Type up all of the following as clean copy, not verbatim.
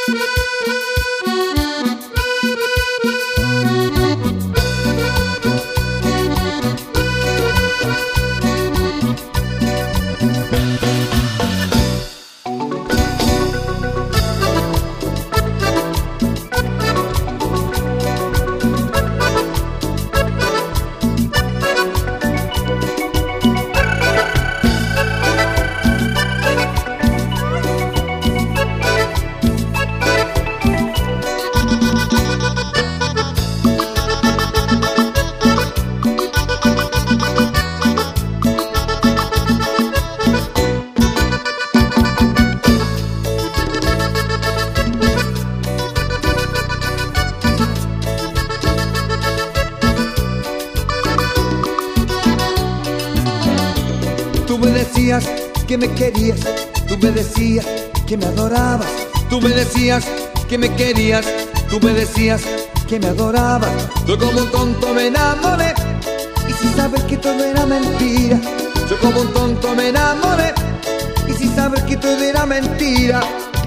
Tú me decías que me querías, tú me decías que me adorabas, tú me decías que me querías, tú me decías que me adorabas. Yo como un tonto me enamoré, y si sabes que todo era mentira. Yo como un tonto me enamoré, y si sabes que todo era mentira.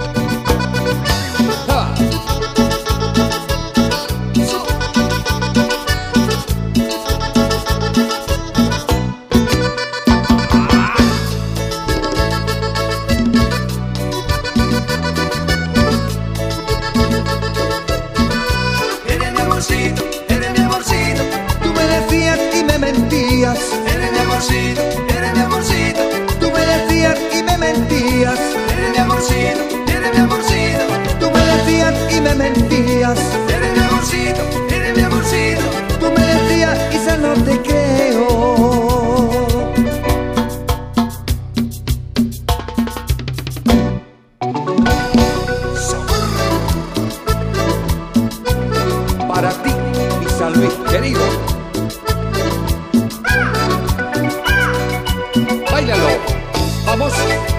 ¡Ja! Eres mi amorcito, Tú me decías y me mentías. eres mi amorcito, eres mi amorcito, Tú me decías y me mentías. eres mi amorcito, eres mi amorcito, Tú me decías y me mentías. eres mi amorcito, eres mi amorcito. Tú me decías y ya no te creo. Para ti, mi San Luis querido. Báilalo, vamos.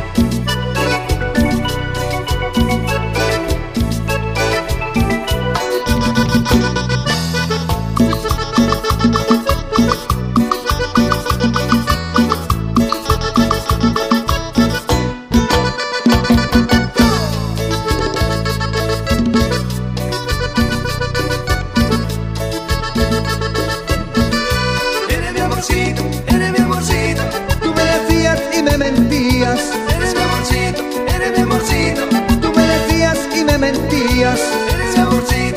Eres mi amorcito, eres mi amorcito, Tú me decías y me mentías. eres mi amorcito, eres mi amorcito, Tú me decías y me mentías. eres mi amorcito.